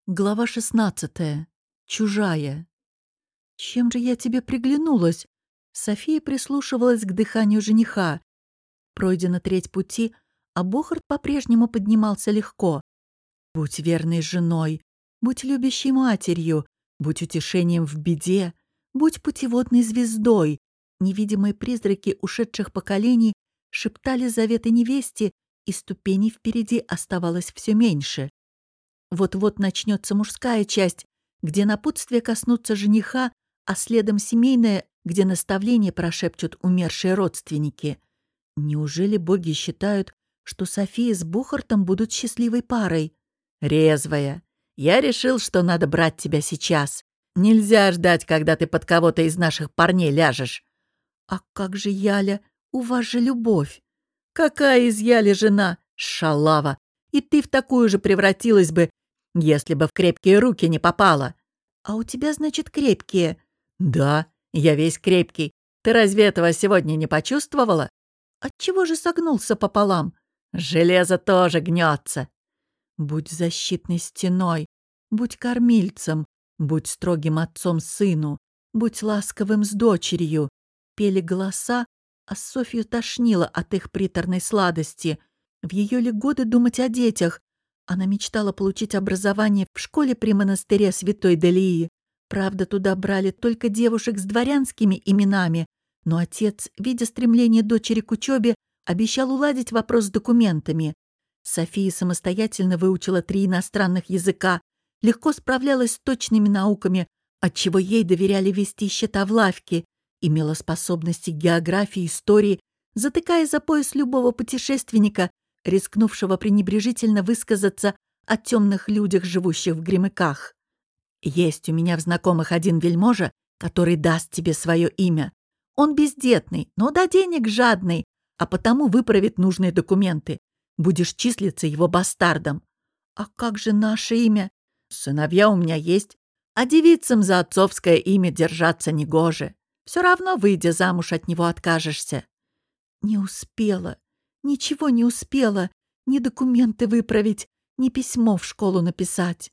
Глава 16. Чужая. «Чем же я тебе приглянулась?» София прислушивалась к дыханию жениха. Пройдена треть пути, а Бохарт по-прежнему поднимался легко. «Будь верной женой, будь любящей матерью, будь утешением в беде, будь путеводной звездой». Невидимые призраки ушедших поколений шептали заветы невесте, и ступеней впереди оставалось все меньше. Вот-вот начнется мужская часть, где напутствие коснутся жениха, а следом семейная, где наставления прошепчут умершие родственники. Неужели боги считают, что София с Бохартом будут счастливой парой? «Резвая, я решил, что надо брать тебя сейчас. Нельзя ждать, когда ты под кого-то из наших парней ляжешь». «А как же Яля? У вас же любовь». «Какая из Яли жена? Шалава! И ты в такую же превратилась бы, если бы в крепкие руки не попала». «А у тебя, значит, крепкие?» «Да, я весь крепкий. Ты разве этого сегодня не почувствовала?» «Отчего же согнулся пополам?» «Железо тоже гнется». «Будь защитной стеной, будь кормильцем, будь строгим отцом сыну, будь ласковым с дочерью», — пели голоса, а Софью тошнило от их приторной сладости. В ее ли годы думать о детях? Она мечтала получить образование в школе при монастыре Святой Делии. Правда, туда брали только девушек с дворянскими именами, но отец, видя стремление дочери к учебе, обещал уладить вопрос с документами. София самостоятельно выучила 3 иностранных языка, легко справлялась с точными науками, отчего ей доверяли вести счета в лавке, имела способности к географии, истории, затыкая за пояс любого путешественника, рискнувшего пренебрежительно высказаться о темных людях, живущих в Гремыках. «Есть у меня в знакомых один вельможа, который даст тебе свое имя. Он бездетный, но до денег жадный, а потому выправит нужные документы. Будешь числиться его бастардом». «А как же наше имя?» «Сыновья у меня есть, а девицам за отцовское имя держаться негоже. Все равно, выйдя замуж, от него откажешься». «Не успела. Ничего не успела. Ни документы выправить, ни письмо в школу написать».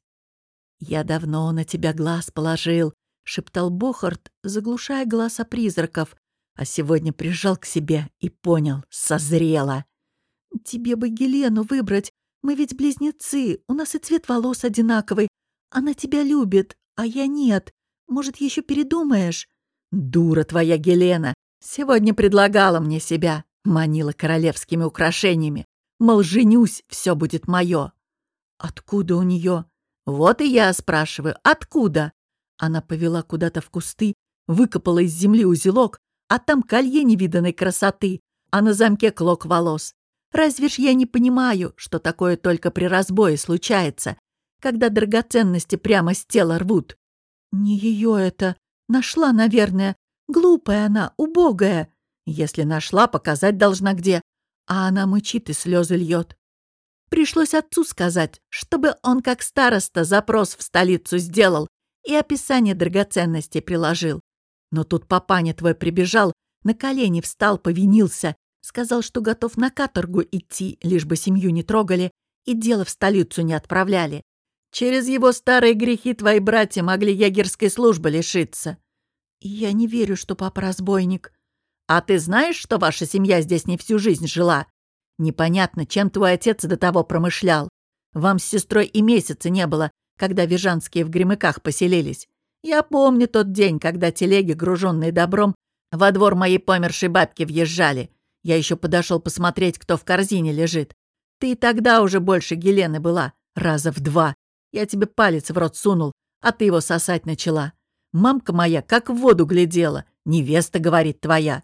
«Я давно на тебя глаз положил», — шептал Бохарт, заглушая голоса призраков, а сегодня прижал к себе и понял — созрела. «Тебе бы Гелену выбрать. Мы ведь близнецы, у нас и цвет волос одинаковый. Она тебя любит, а я нет. Может, еще передумаешь?» «Дура твоя Гелена! Сегодня предлагала мне себя, манила королевскими украшениями. Мол, женюсь, все будет мое». «Откуда у нее?» «Вот и я спрашиваю, откуда?» Она повела куда-то в кусты, выкопала из земли узелок, а там колье невиданной красоты, а на замке клок волос. Разве ж я не понимаю, что такое только при разбое случается, когда драгоценности прямо с тела рвут? Не ее это. Нашла, наверное. Глупая она, убогая. Если нашла, показать должна где. А она мычит и слезы льет. Пришлось отцу сказать, чтобы он как староста запрос в столицу сделал и описание драгоценностей приложил. Но тут папаня твой прибежал, на колени встал, повинился, сказал, что готов на каторгу идти, лишь бы семью не трогали и дело в столицу не отправляли. Через его старые грехи твои братья могли егерской службы лишиться. И я не верю, что папа разбойник. А ты знаешь, что ваша семья здесь не всю жизнь жила? Непонятно, чем твой отец до того промышлял. Вам с сестрой и месяца не было, когда Вижанские в Гремыках поселились. Я помню тот день, когда телеги, груженные добром, во двор моей помершей бабки въезжали. Я еще подошел посмотреть, кто в корзине лежит. Ты и тогда уже больше Гелены была, раза в 2. Я тебе палец в рот сунул, а ты его сосать начала. Мамка моя как в воду глядела. Невеста, говорит, твоя.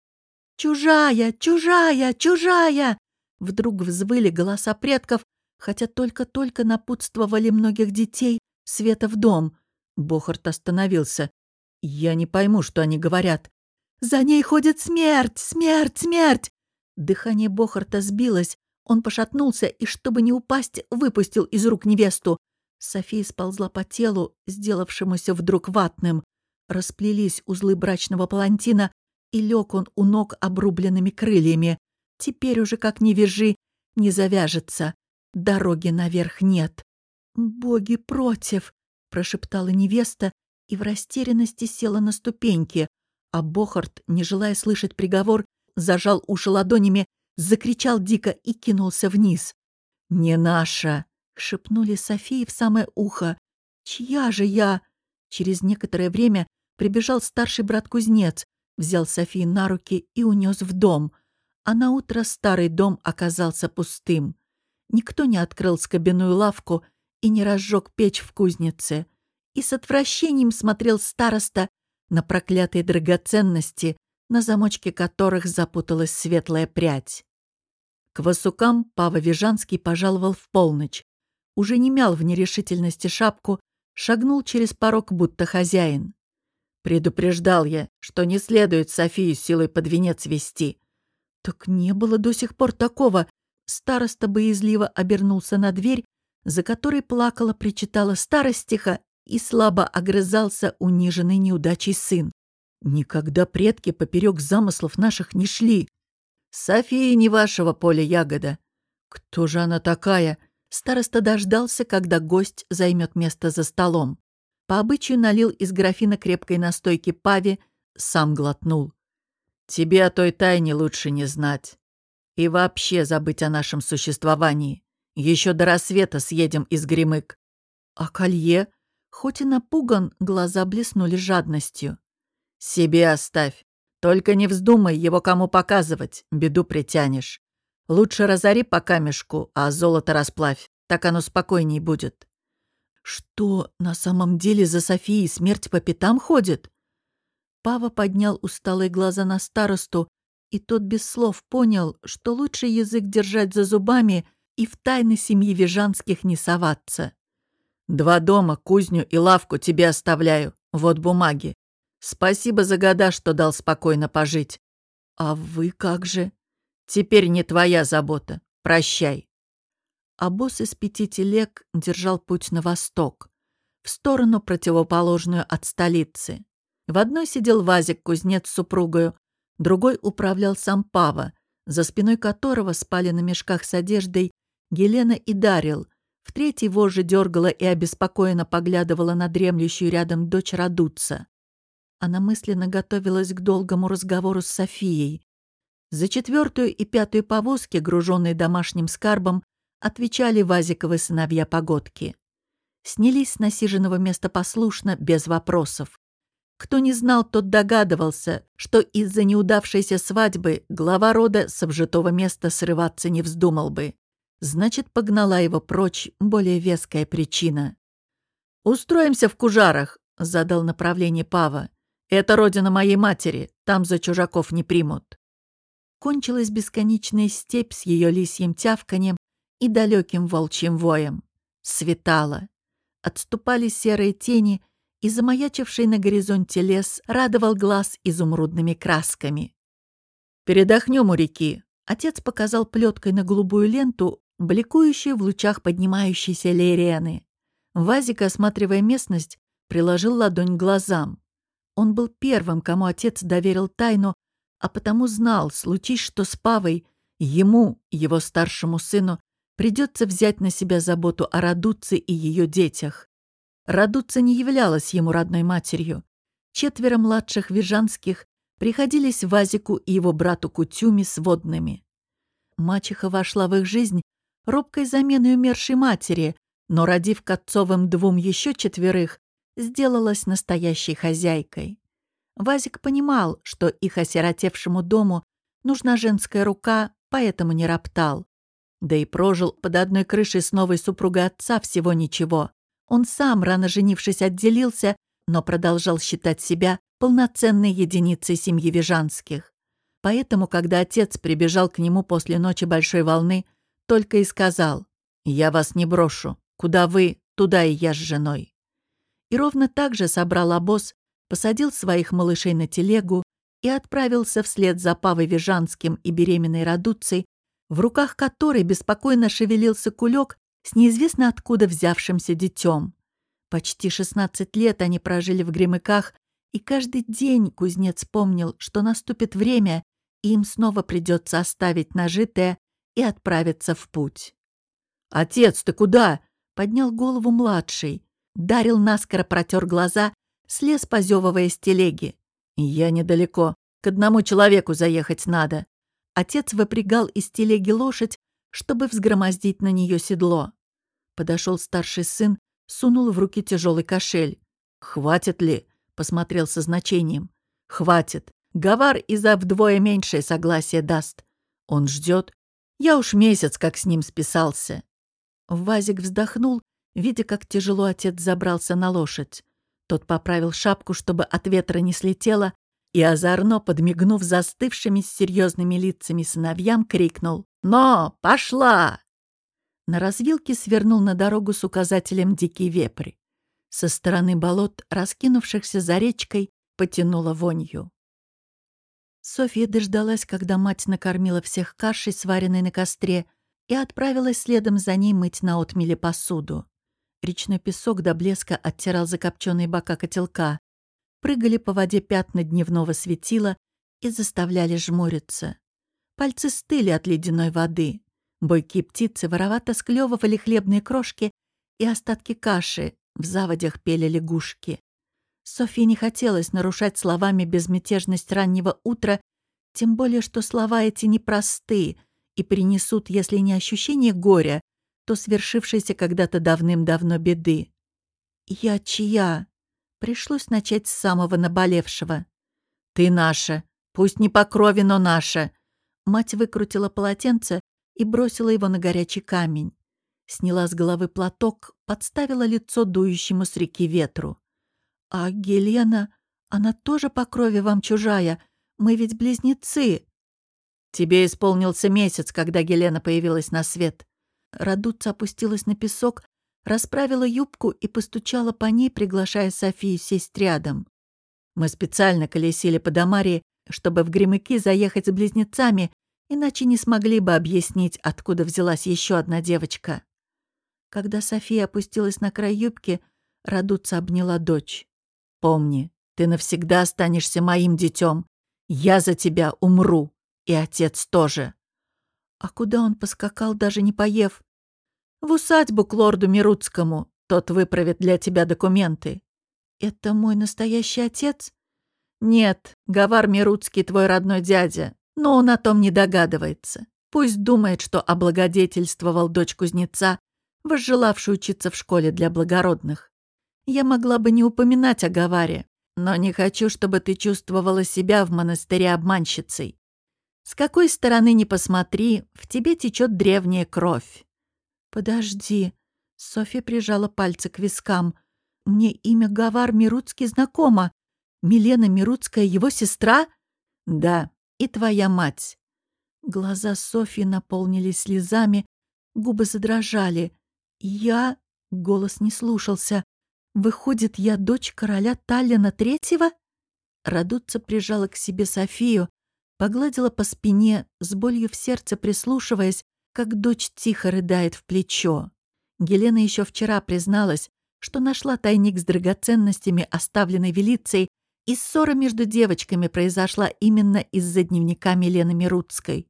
«Чужая! Чужая! Чужая!» Вдруг взвыли голоса предков, хотя только-только напутствовали многих детей света в дом. Бохарт остановился. «Я не пойму, что они говорят». «За ней ходит смерть! Смерть! Смерть!» Дыхание Бохарта сбилось. Он пошатнулся и, чтобы не упасть, выпустил из рук невесту. София сползла по телу, сделавшемуся вдруг ватным. Расплелись узлы брачного палантина, и лег он у ног обрубленными крыльями. Теперь уже, как ни вяжи, не завяжется. Дороги наверх нет. «Боги против!» — прошептала невеста и в растерянности села на ступеньки, а Бохарт, не желая слышать приговор, зажал уши ладонями, закричал дико и кинулся вниз. «Не наша!» — шепнули Софии в самое ухо. «Чья же я?» Через некоторое время прибежал старший брат-кузнец, взял Софию на руки и унес в дом. А наутро старый дом оказался пустым. Никто не открыл скобяную лавку и не разжег печь в кузнице. И с отвращением смотрел староста на проклятые драгоценности, на замочке которых запуталась светлая прядь. К Васукам Пава Вижанский пожаловал в полночь. Уже не мял в нерешительности шапку, шагнул через порог, будто хозяин. «Предупреждал я, что не следует Софию силой под венец вести». «Так не было до сих пор такого». Староста боязливо обернулся на дверь, за которой плакала-причитала старостиха, и слабо огрызался униженный неудачей сын. «Никогда предки поперек замыслов наших не шли. София не вашего поля ягода». «Кто же она такая?» Староста дождался, когда гость займет место за столом. По обычаю налил из графина крепкой настойки Паве, сам глотнул. «Тебе о той тайне лучше не знать. И вообще забыть о нашем существовании. Еще до рассвета съедем из Гремык». «А колье?» Хоть и напуган, глаза блеснули жадностью. «Себе оставь. Только не вздумай его кому показывать, беду притянешь. Лучше разори по камешку, а золото расплавь, так оно спокойней будет». «Что, на самом деле за Софией смерть по пятам ходит?» Пава поднял усталые глаза на старосту, и тот без слов понял, что лучше язык держать за зубами и в тайны семьи Вижанских не соваться. «2 дома, кузню и лавку тебе оставляю. Вот бумаги. Спасибо за года, что дал спокойно пожить. А вы как же?» «Теперь не твоя забота. Прощай». Обоз из 5 телег держал путь на восток, в сторону, противоположную от столицы. В одной сидел Вазик-кузнец с супругою, другой управлял сам Пава, за спиной которого спали на мешках с одеждой Гелена и Дарил. В третьей вожжи дергала и обеспокоенно поглядывала на дремлющую рядом дочь Радуца. Она мысленно готовилась к долгому разговору с Софией. За 4-ю и 5-ю повозки, груженные домашним скарбом, отвечали Вазиковы сыновья Погодки. Снялись с насиженного места послушно, без вопросов. Кто не знал, тот догадывался, что из-за неудавшейся свадьбы глава рода с обжитого места срываться не вздумал бы. Значит, погнала его прочь более веская причина. «Устроимся в Кужарах», — задал направление Пава. «Это родина моей матери, там за чужаков не примут». Кончилась бесконечная степь с ее лисьим тявканьем и далеким волчьим воем. Светало. Отступали серые тени, и замаячивший на горизонте лес радовал глаз изумрудными красками. «Передохнем у реки», — отец показал плеткой на голубую ленту, бликующую в лучах поднимающейся лирены. Вазик, осматривая местность, приложил ладонь к глазам. Он был первым, кому отец доверил тайну, а потому знал, случись что с Павой, ему, его старшему сыну, придется взять на себя заботу о Радуце и ее детях. Радуца не являлась ему родной матерью. 4 младших Вижанских приходились Вазику и его брату Кутюме сводными. Мачеха вошла в их жизнь робкой заменой умершей матери, но, родив к отцовым 2 еще 4, сделалась настоящей хозяйкой. Вазик понимал, что их осиротевшему дому нужна женская рука, поэтому не роптал. Да и прожил под одной крышей с новой супругой отца всего ничего. Он сам, рано женившись, отделился, но продолжал считать себя полноценной единицей семьи Вижанских. Поэтому, когда отец прибежал к нему после ночи большой волны, только и сказал: «Я вас не брошу. Куда вы, туда и я с женой». И ровно так же собрал обоз, посадил своих малышей на телегу и отправился вслед за Павой Вижанским и беременной Радуцей, в руках которой беспокойно шевелился кулек с неизвестно откуда взявшимся детем. Почти 16 лет они прожили в Гремыках, и каждый день кузнец помнил, что наступит время, и им снова придется оставить нажитое и отправиться в путь. «Отец, ты куда?» поднял голову младший. Дарил наскоро протер глаза, слез, позевывая с телеги. «Я недалеко. К одному человеку заехать надо». Отец выпрягал из телеги лошадь, чтобы взгромоздить на нее седло. Подошел старший сын, сунул в руки тяжелый кошель. «Хватит ли?» — посмотрел со значением. «Хватит. Гавар и за вдвое меньшее согласие даст. Он ждет. Я уж месяц как с ним списался». Вазик вздохнул, видя, как тяжело отец забрался на лошадь. Тот поправил шапку, чтобы от ветра не слетело, и озорно, подмигнув застывшими с серьезными лицами сыновьям, крикнул: «Но! Пошла!» На развилке свернул на дорогу с указателем «Дикий вепрь». Со стороны болот, раскинувшихся за речкой, потянуло вонью. Софья дождалась, когда мать накормила всех кашей, сваренной на костре, и отправилась следом за ней мыть на отмеле посуду. Речной песок до блеска оттирал закопченные бока котелка. Прыгали по воде пятна дневного светила и заставляли жмуриться. Пальцы стыли от ледяной воды. Бойкие птицы воровато склевывали хлебные крошки и остатки каши, в заводях пели лягушки. Софье не хотелось нарушать словами безмятежность раннего утра, тем более что слова эти непросты и принесут, если не ощущение горя, то свершившейся когда-то давным-давно беды. «Я чья?» Пришлось начать с самого наболевшего. «Ты наша. Пусть не по крови, но наша». Мать выкрутила полотенце и бросила его на горячий камень. Сняла с головы платок, подставила лицо дующему с реки ветру. «А Гелена, она тоже по крови вам чужая? Мы ведь близнецы». «Тебе исполнился месяц, когда Гелена появилась на свет». Радуца опустилась на песок, расправила юбку и постучала по ней, приглашая Софию сесть рядом. «Мы специально колесили по Дамарии, чтобы в Гремыки заехать с близнецами, иначе не смогли бы объяснить, откуда взялась еще одна девочка». Когда София опустилась на край юбки, Радуца обняла дочь. «Помни, ты навсегда останешься моим детем. Я за тебя умру, и отец тоже». А куда он поскакал, даже не поев? «В усадьбу к лорду Мируцкому. Тот выправит для тебя документы». «Это мой настоящий отец?» «Нет, Гавар Мируцкий твой родной дядя, но он о том не догадывается. Пусть думает, что облагодетельствовал дочь кузнеца, возжелавшую учиться в школе для благородных. Я могла бы не упоминать о Гаваре, но не хочу, чтобы ты чувствовала себя в монастыре обманщицей. С какой стороны ни посмотри, в тебе течет древняя кровь». «Подожди». Софья прижала пальцы к вискам. «Мне имя Гавар Мируцкий знакомо. Милена Мируцкая его сестра?» «Да, и твоя мать». Глаза Софьи наполнились слезами, губы задрожали. «Я...» — голос не слушался. «Выходит, я дочь короля Таллина Третьего?» Радуца прижала к себе Софию, погладила по спине, с болью в сердце прислушиваясь, как дочь тихо рыдает в плечо. Гелена еще вчера призналась, что нашла тайник с драгоценностями, оставленный Велицей, и ссора между девочками произошла именно из-за дневника Милены Мируцкой.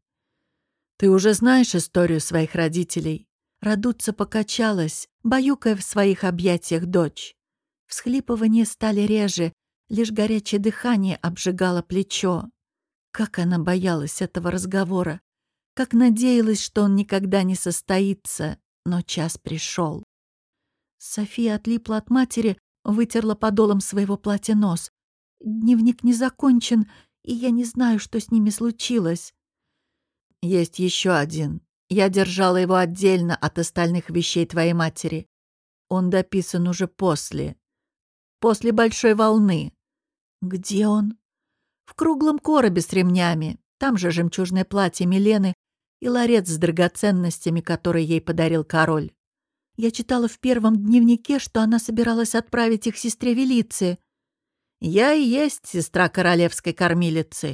«Ты уже знаешь историю своих родителей?» Радуца покачалась, баюкая в своих объятиях дочь. Всхлипывания стали реже, лишь горячее дыхание обжигало плечо. Как она боялась этого разговора, как надеялась, что он никогда не состоится, но час пришел. София отлипла от матери, вытерла подолом своего платья нос. «Дневник не закончен, и я не знаю, что с ними случилось». «Есть еще один. Я держала его отдельно от остальных вещей твоей матери. Он дописан уже после большой волны». «Где он?» «В круглом коробе с ремнями. Там же жемчужное платье Милены и ларец с драгоценностями, который ей подарил король. Я читала в первом дневнике, что она собиралась отправить их сестре Велиции». «Я и есть сестра королевской кормилицы».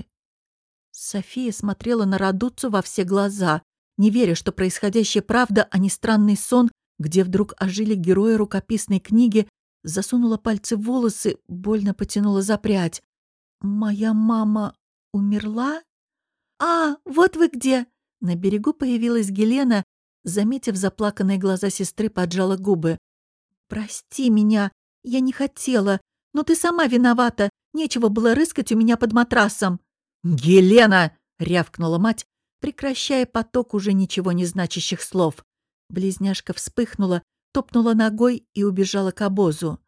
София смотрела на Радуцу во все глаза, не веря, что происходящее правда, а не странный сон, где вдруг ожили герои рукописной книги, засунула пальцы в волосы, больно потянула за прядь. «Моя мама умерла?» «А, вот вы где!» На берегу появилась Гелена, заметив заплаканные глаза сестры, поджала губы. «Прости меня, я не хотела, но ты сама виновата, нечего было рыскать у меня под матрасом». «Елена!» — рявкнула мать, прекращая поток уже ничего не значащих слов. Близняшка вспыхнула, топнула ногой и убежала к обозу.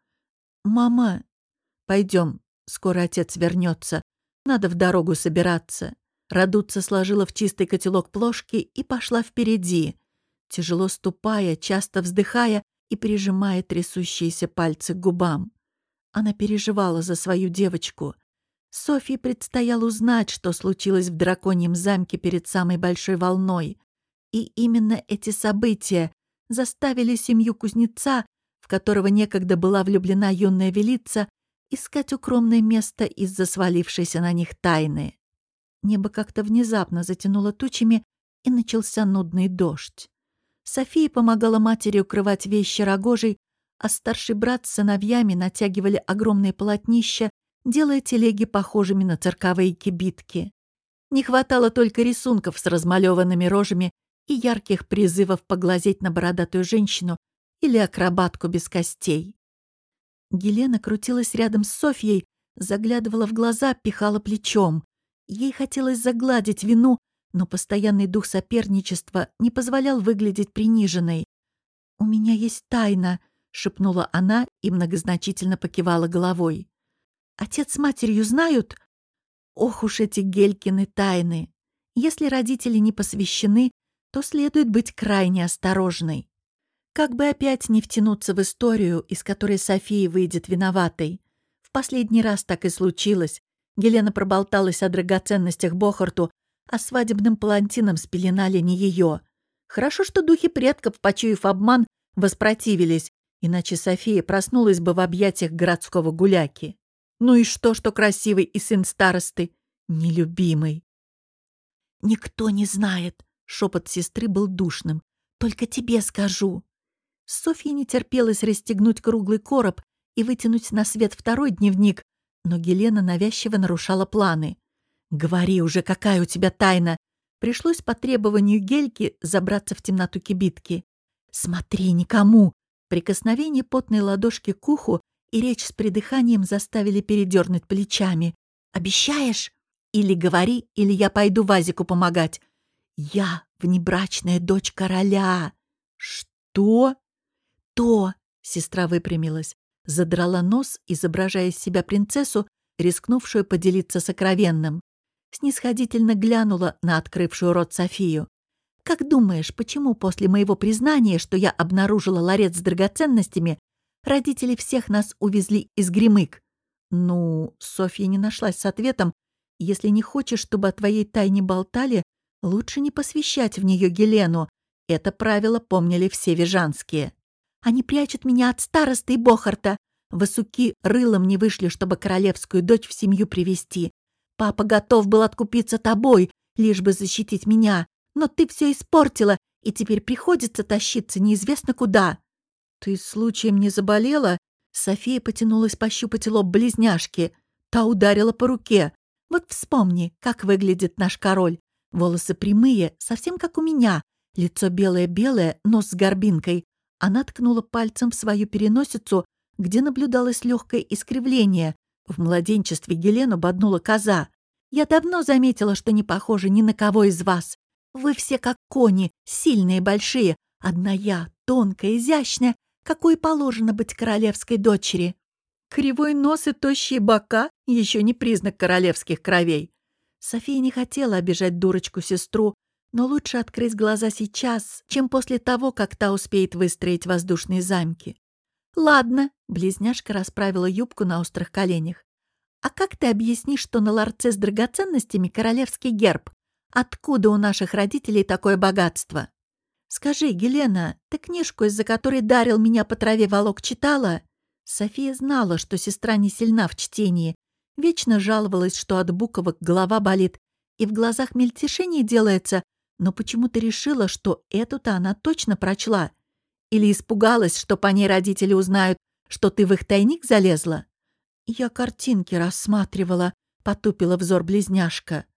«Мама, пойдем, скоро отец вернется. Надо в дорогу собираться». Радуца сложила в чистый котелок плошки и пошла впереди, тяжело ступая, часто вздыхая и прижимая трясущиеся пальцы к губам. Она переживала за свою девочку. Софье предстояло узнать, что случилось в драконьем замке перед самой большой волной. И именно эти события заставили семью кузнеца, в которого некогда была влюблена юная велица, искать укромное место из-за свалившейся на них тайны. Небо как-то внезапно затянуло тучами, и начался нудный дождь. София помогала матери укрывать вещи рогожей, а старший брат с сыновьями натягивали огромные полотнища, делая телеги похожими на цирковые кибитки. Не хватало только рисунков с размалеванными рожами и ярких призывов поглазеть на бородатую женщину или акробатку без костей. Елена крутилась рядом с Софьей, заглядывала в глаза, пихала плечом. Ей хотелось загладить вину, но постоянный дух соперничества не позволял выглядеть приниженной. «У меня есть тайна», — шепнула она и многозначительно покивала головой. «Отец с матерью знают?» Ох уж эти Гелькины тайны! Если родители не посвящены, то следует быть крайне осторожной. Как бы опять не втянуться в историю, из которой София выйдет виноватой. В последний раз так и случилось. Елена проболталась о драгоценностях Бохарту, а свадебным палантином спеленали не ее. Хорошо, что духи предков, почуяв обман, воспротивились, иначе София проснулась бы в объятиях городского гуляки. Ну и что красивый и сын старосты? Нелюбимый. «Никто не знает», — шепот сестры был душным. «Только тебе скажу». Софье не терпелось расстегнуть круглый короб и вытянуть на свет второй дневник, но Елена навязчиво нарушала планы. «Говори уже, какая у тебя тайна!» Пришлось по требованию Гельки забраться в темноту кибитки. «Смотри, никому!» Прикосновение потной ладошки к уху и речь с придыханием заставили передернуть плечами. «Обещаешь? Или говори, или я пойду Вазику помогать. Я внебрачная дочь короля». «Что?» «То!» — сестра выпрямилась, задрала нос, изображая из себя принцессу, рискнувшую поделиться сокровенным. Снисходительно глянула на открывшую рот Софию. «Как думаешь, почему после моего признания, что я обнаружила ларец с драгоценностями, родители всех нас увезли из Гремык?» «Ну, Софья не нашлась с ответом. Если не хочешь, чтобы о твоей тайне болтали, лучше не посвящать в нее Елену. Это правило помнили все вижанские. Они прячут меня от старосты и Бохарта. Васуки рылом не вышли, чтобы королевскую дочь в семью привести. Папа готов был откупиться тобой, лишь бы защитить меня. Но ты все испортила, и теперь приходится тащиться неизвестно куда». «Ты случаем не заболела?» София потянулась пощупать лоб близняшки. Та ударила по руке. «Вот вспомни, как выглядит наш король. Волосы прямые, совсем как у меня. Лицо белое-белое, нос с горбинкой». Она ткнула пальцем в свою переносицу, где наблюдалось легкое искривление. В младенчестве Елену боднула коза. «Я давно заметила, что не похожа ни на кого из вас. Вы все как кони, сильные, большие. Одна я, тонкая, изящная, какой положено быть королевской дочери. Кривой нос и тощие бока — еще не признак королевских кровей». София не хотела обижать дурочку-сестру, но лучше открыть глаза сейчас, чем после того, как та успеет выстроить воздушные замки. «Ладно», — близняшка расправила юбку на острых коленях. «А как ты объяснишь, что на ларце с драгоценностями королевский герб? Откуда у наших родителей такое богатство?» «Скажи, Елена, ты книжку, из-за которой дарил меня по траве волок, читала?» София знала, что сестра не сильна в чтении, вечно жаловалась, что от буквок голова болит, и в глазах мельтешение делается, но почему-то решила, что эту-то она точно прочла. Или испугалась, что по ней родители узнают, что ты в их тайник залезла? «Я картинки рассматривала», — потупила взор близняшка.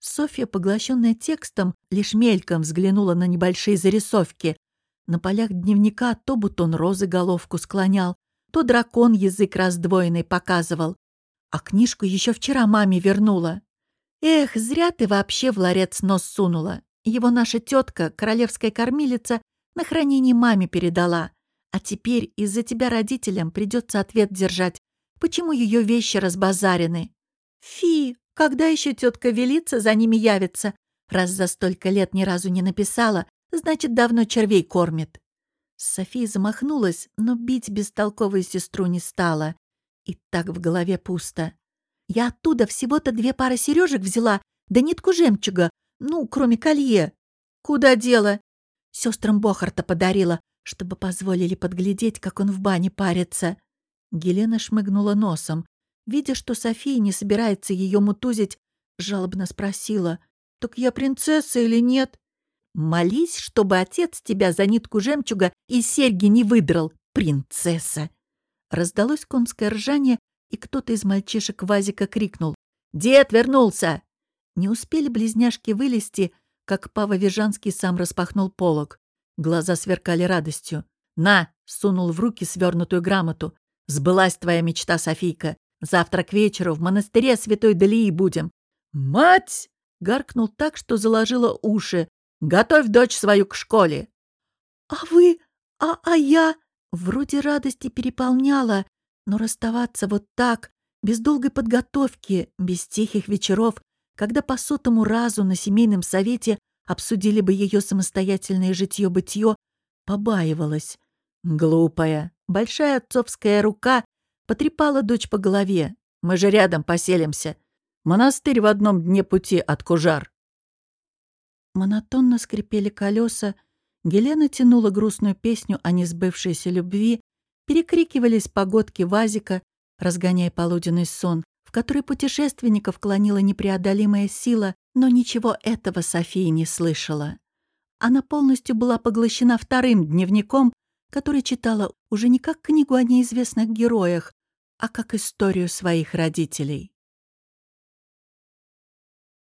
Софья, поглощенная текстом, лишь мельком взглянула на небольшие зарисовки. На полях дневника то бутон розы головку склонял, то дракон язык раздвоенный показывал. А книжку еще вчера маме вернула. Эх, зря ты вообще в ларец нос сунула. Его наша тетка, королевская кормилица, на хранение маме передала. А теперь из-за тебя родителям придется ответ держать, почему ее вещи разбазарены. Фи, когда еще тетка велится, за ними явится. Раз за столько лет ни разу не написала, значит, давно червей кормит. София замахнулась, но бить бестолковую сестру не стала. И так в голове пусто. Я оттуда всего-то 2 пары сережек взяла, да нитку жемчуга, ну, кроме колье. Куда дело? Сестрам Бохарта подарила, чтобы позволили подглядеть, как он в бане парится. Гелена шмыгнула носом. Видя, что София не собирается ее мутузить, жалобно спросила: «Так я принцесса или нет?» «Молись, чтобы отец тебя за нитку жемчуга и серьги не выдрал, принцесса!» Раздалось конское ржание, и кто-то из мальчишек Вазика крикнул: «Дед вернулся!» Не успели близняшки вылезти, как Пава Вижанский сам распахнул полог. Глаза сверкали радостью. «На!» — сунул в руки свернутую грамоту. «Сбылась твоя мечта, Софийка. Завтра к вечеру в монастыре Святой Делии будем». «Мать!» — гаркнул так, что заложило уши. «Готовь дочь свою к школе!» «А вы? А я?» Вроде радости переполняла, но расставаться вот так, без долгой подготовки, без тихих вечеров, когда по сотому разу на семейном совете обсудили бы ее самостоятельное житье-бытье, побаивалась. Глупая, большая отцовская рука потрепала дочь по голове. «Мы же рядом поселимся. Монастырь в одном дне пути от Кужар». Монотонно скрипели колеса, Гелена тянула грустную песню о несбывшейся любви, перекрикивались погодки Вазика, разгоняя полуденный сон, в который путешественников клонила непреодолимая сила, но ничего этого София не слышала. Она полностью была поглощена вторым дневником, который читала уже не как книгу о неизвестных героях, а как историю своих родителей.